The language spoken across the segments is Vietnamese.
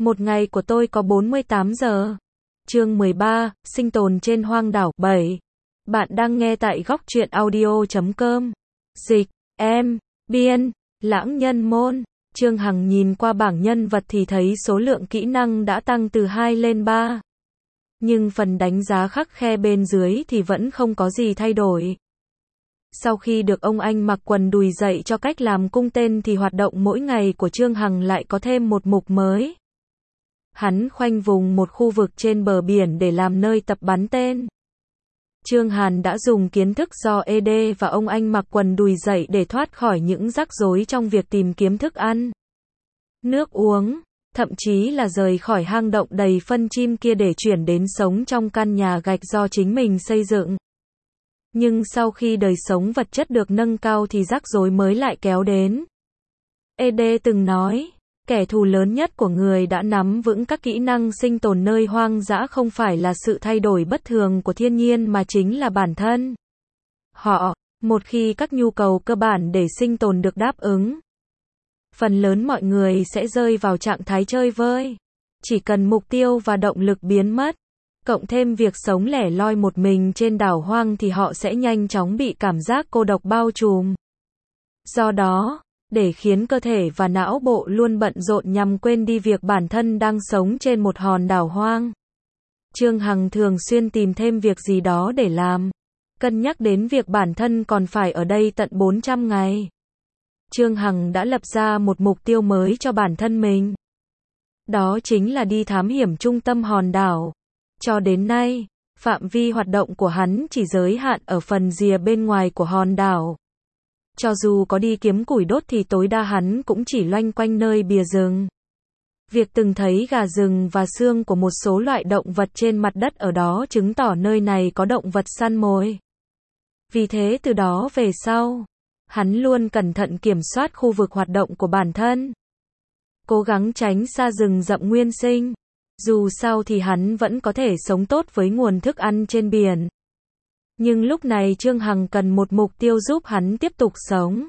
Một ngày của tôi có 48 giờ. Chương 13, sinh tồn trên hoang đảo 7. Bạn đang nghe tại góc truyện audio.com. Dịch, em, biên, lãng nhân môn. Trương Hằng nhìn qua bảng nhân vật thì thấy số lượng kỹ năng đã tăng từ 2 lên 3. Nhưng phần đánh giá khắt khe bên dưới thì vẫn không có gì thay đổi. Sau khi được ông anh mặc quần đùi dạy cho cách làm cung tên thì hoạt động mỗi ngày của Trương Hằng lại có thêm một mục mới. Hắn khoanh vùng một khu vực trên bờ biển để làm nơi tập bắn tên. Trương Hàn đã dùng kiến thức do ED và ông anh mặc quần đùi dạy để thoát khỏi những rắc rối trong việc tìm kiếm thức ăn, nước uống, thậm chí là rời khỏi hang động đầy phân chim kia để chuyển đến sống trong căn nhà gạch do chính mình xây dựng. Nhưng sau khi đời sống vật chất được nâng cao thì rắc rối mới lại kéo đến. ED từng nói, kẻ thù lớn nhất của người đã nắm vững các kỹ năng sinh tồn nơi hoang dã không phải là sự thay đổi bất thường của thiên nhiên mà chính là bản thân họ. Một khi các nhu cầu cơ bản để sinh tồn được đáp ứng, phần lớn mọi người sẽ rơi vào trạng thái chơi vơi. Chỉ cần mục tiêu và động lực biến mất, cộng thêm việc sống lẻ loi một mình trên đảo hoang thì họ sẽ nhanh chóng bị cảm giác cô độc bao trùm. Do đó, để khiến cơ thể và não bộ luôn bận rộn nhằm quên đi việc bản thân đang sống trên một hòn đảo hoang, Trương Hằng thường xuyên tìm thêm việc gì đó để làm. Cân nhắc đến việc bản thân còn phải ở đây tận 400 ngày, Trương Hằng đã lập ra một mục tiêu mới cho bản thân mình. Đó chính là đi thám hiểm trung tâm hòn đảo. Cho đến nay, phạm vi hoạt động của hắn chỉ giới hạn ở phần rìa bên ngoài của hòn đảo. Cho dù có đi kiếm củi đốt thì tối đa hắn cũng chỉ loanh quanh nơi bìa rừng. Việc từng thấy gà rừng và xương của một số loại động vật trên mặt đất ở đó chứng tỏ nơi này có động vật săn mồi. Vì thế từ đó về sau, hắn luôn cẩn thận kiểm soát khu vực hoạt động của bản thân, cố gắng tránh xa rừng rậm nguyên sinh. Dù sao thì hắn vẫn có thể sống tốt với nguồn thức ăn trên biển. Nhưng lúc này Trương Hằng cần một mục tiêu giúp hắn tiếp tục sống.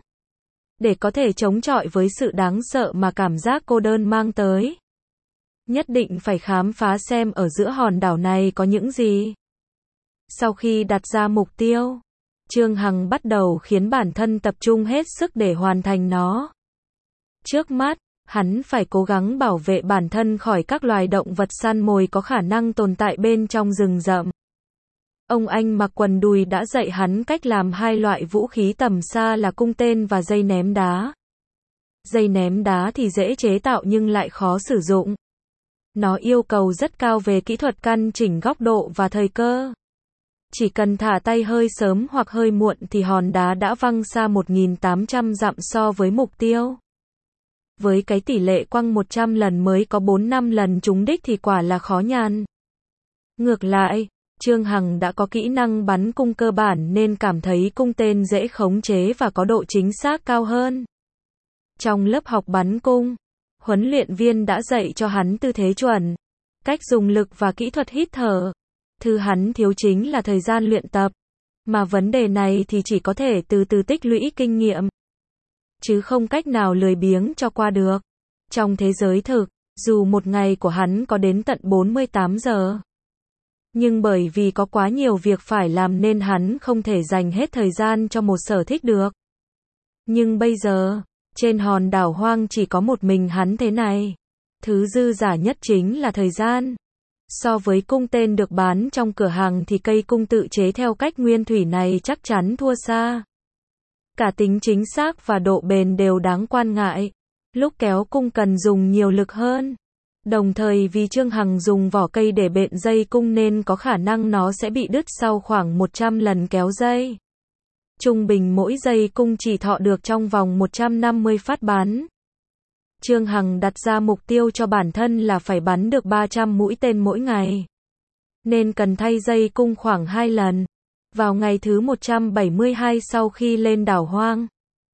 Để có thể chống chọi với sự đáng sợ mà cảm giác cô đơn mang tới, nhất định phải khám phá xem ở giữa hòn đảo này có những gì. Sau khi đặt ra mục tiêu, Trương Hằng bắt đầu khiến bản thân tập trung hết sức để hoàn thành nó. Trước mắt, hắn phải cố gắng bảo vệ bản thân khỏi các loài động vật săn mồi có khả năng tồn tại bên trong rừng rậm. Ông anh mặc quần đùi đã dạy hắn cách làm hai loại vũ khí tầm xa là cung tên và dây ném đá. Dây ném đá thì dễ chế tạo nhưng lại khó sử dụng. Nó yêu cầu rất cao về kỹ thuật căn chỉnh góc độ và thời cơ. Chỉ cần thả tay hơi sớm hoặc hơi muộn thì hòn đá đã văng xa 1.800 dặm so với mục tiêu. Với cái tỷ lệ quăng 100 lần mới có 4-5 lần trúng đích thì quả là khó nhằn. Ngược lại, Trương Hằng đã có kỹ năng bắn cung cơ bản nên cảm thấy cung tên dễ khống chế và có độ chính xác cao hơn. Trong lớp học bắn cung, huấn luyện viên đã dạy cho hắn tư thế chuẩn, cách dùng lực và kỹ thuật hít thở. Thứ hắn thiếu chính là thời gian luyện tập. Mà vấn đề này thì chỉ có thể từ từ tích lũy kinh nghiệm, chứ không cách nào lười biếng cho qua được. Trong thế giới thực, dù một ngày của hắn có đến tận 48 giờ, nhưng bởi vì có quá nhiều việc phải làm nên hắn không thể dành hết thời gian cho một sở thích được. Nhưng bây giờ, trên hòn đảo hoang chỉ có một mình hắn thế này. Thứ dư giả nhất chính là thời gian. So với cung tên được bán trong cửa hàng thì cây cung tự chế theo cách nguyên thủy này chắc chắn thua xa. Cả tính chính xác và độ bền đều đáng quan ngại. Lúc kéo cung cần dùng nhiều lực hơn. Đồng thời vì Trương Hằng dùng vỏ cây để bện dây cung nên có khả năng nó sẽ bị đứt sau khoảng 100 lần kéo dây. Trung bình mỗi dây cung chỉ thọ được trong vòng 150 phát bắn. Trương Hằng đặt ra mục tiêu cho bản thân là phải bắn được 300 mũi tên mỗi ngày, nên cần thay dây cung khoảng 2 lần. Vào ngày thứ 172 sau khi lên đảo hoang,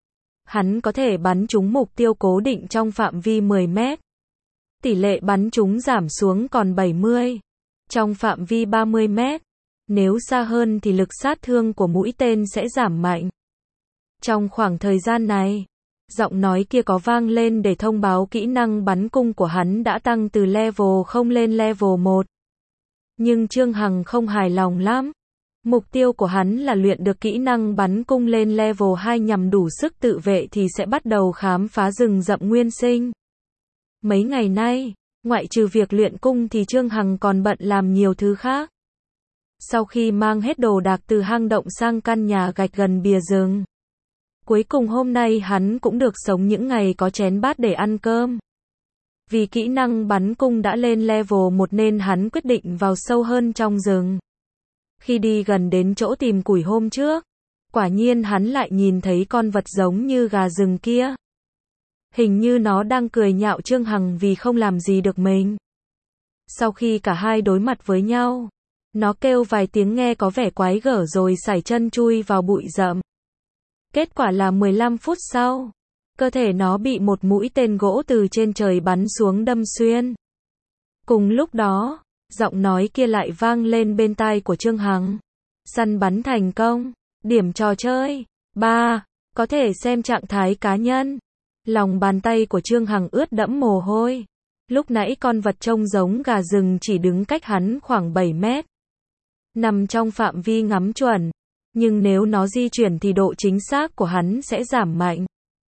hắn có thể bắn trúng mục tiêu cố định trong phạm vi 10 mét. Tỷ lệ bắn trúng giảm xuống còn 70. Trong phạm vi 30 mét, nếu xa hơn thì lực sát thương của mũi tên sẽ giảm mạnh. Trong khoảng thời gian này, Giọng nói kia có vang lên để thông báo kỹ năng bắn cung của hắn đã tăng từ level 0 lên level 1. Nhưng Trương Hằng không hài lòng lắm. Mục tiêu của hắn là luyện được kỹ năng bắn cung lên level 2 nhằm đủ sức tự vệ thì sẽ bắt đầu khám phá rừng rậm nguyên sinh. Mấy ngày nay, ngoại trừ việc luyện cung thì Trương Hằng còn bận làm nhiều thứ khác. Sau khi mang hết đồ đạc từ hang động sang căn nhà gạch gần bìa rừng, cuối cùng hôm nay hắn cũng được sống những ngày có chén bát để ăn cơm. Vì kỹ năng bắn cung đã lên level 1 nên hắn quyết định vào sâu hơn trong rừng. Khi đi gần đến chỗ tìm củi hôm trước, quả nhiên hắn lại nhìn thấy con vật giống như gà rừng kia. Hình như nó đang cười nhạo Trương Hằng vì không làm gì được mình. Sau khi cả hai đối mặt với nhau, nó kêu vài tiếng nghe có vẻ quái gở rồi sải chân chui vào bụi rậm. Kết quả là 15 phút sau, cơ thể nó bị một mũi tên gỗ từ trên trời bắn xuống đâm xuyên. Cùng lúc đó, giọng nói kia lại vang lên bên tai của Trương Hằng. Săn bắn thành công, điểm trò chơi 3, có thể xem trạng thái cá nhân. Lòng bàn tay của Trương Hằng ướt đẫm mồ hôi. Lúc nãy con vật trông giống gà rừng chỉ đứng cách hắn khoảng 7 mét. Nằm trong phạm vi ngắm chuẩn. Nhưng nếu nó di chuyển thì độ chính xác của hắn sẽ giảm mạnh.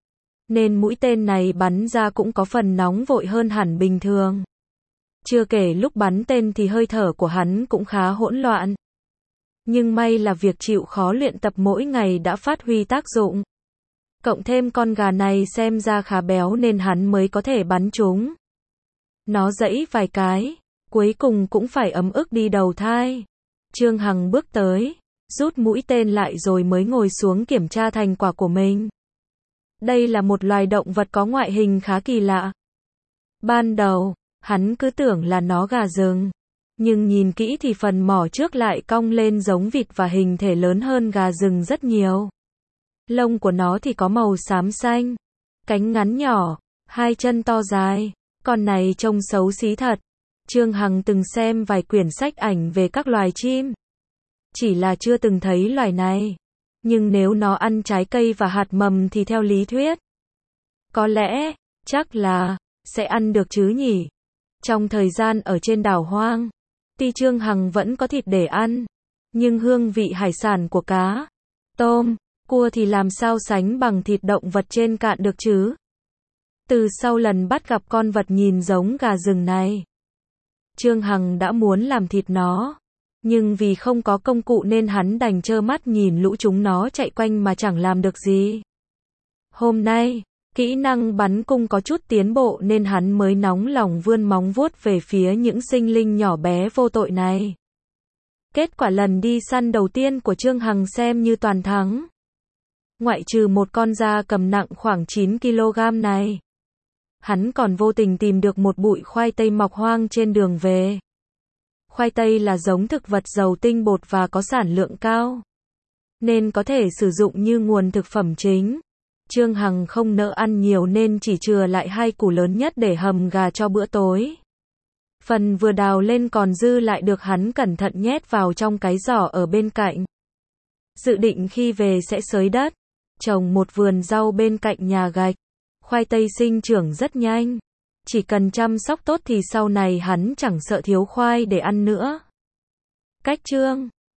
Nên mũi tên này bắn ra cũng có phần nóng vội hơn hẳn bình thường. Chưa kể lúc bắn tên thì hơi thở của hắn cũng khá hỗn loạn. Nhưng may là việc chịu khó luyện tập mỗi ngày đã phát huy tác dụng. Cộng thêm con gà này xem ra khá béo nên hắn mới có thể bắn chúng. Nó giãy vài cái, cuối cùng cũng phải ấm ức đi đầu thai. Trương Hằng bước tới, rút mũi tên lại rồi mới ngồi xuống kiểm tra thành quả của mình. Đây là một loài động vật có ngoại hình khá kỳ lạ. Ban đầu, hắn cứ tưởng là nó gà rừng. Nhưng nhìn kỹ thì phần mỏ trước lại cong lên giống vịt và hình thể lớn hơn gà rừng rất nhiều. Lông của nó thì có màu xám xanh, cánh ngắn nhỏ, hai chân to dài. Con này trông xấu xí thật. Trương Hằng từng xem vài quyển sách ảnh về các loài chim. Chỉ là chưa từng thấy loài này. Nhưng nếu nó ăn trái cây và hạt mầm thì theo lý thuyết, có lẽ, chắc là, sẽ ăn được chứ nhỉ. Trong thời gian ở trên đảo hoang, tuy Trương Hằng vẫn có thịt để ăn, nhưng hương vị hải sản của cá, tôm, cua thì làm sao sánh bằng thịt động vật trên cạn được chứ. Từ sau lần bắt gặp con vật nhìn giống gà rừng này, Trương Hằng đã muốn làm thịt nó. Nhưng vì không có công cụ nên hắn đành trơ mắt nhìn lũ chúng nó chạy quanh mà chẳng làm được gì. Hôm nay, kỹ năng bắn cung có chút tiến bộ nên hắn mới nóng lòng vươn móng vuốt về phía những sinh linh nhỏ bé vô tội này. Kết quả lần đi săn đầu tiên của Trương Hằng xem như toàn thắng. Ngoại trừ một con gia cầm nặng khoảng 9 kg này, hắn còn vô tình tìm được một bụi khoai tây mọc hoang trên đường về. Khoai tây là giống thực vật giàu tinh bột và có sản lượng cao, nên có thể sử dụng như nguồn thực phẩm chính. Trương Hằng không nỡ ăn nhiều nên chỉ chừa lại 2 củ lớn nhất để hầm gà cho bữa tối. Phần vừa đào lên còn dư lại được hắn cẩn thận nhét vào trong cái giỏ ở bên cạnh. Dự định khi về sẽ xới đất, trồng một vườn rau bên cạnh nhà gạch. Khoai tây sinh trưởng rất nhanh. Chỉ cần chăm sóc tốt thì sau này hắn chẳng sợ thiếu khoai để ăn nữa. Cách chương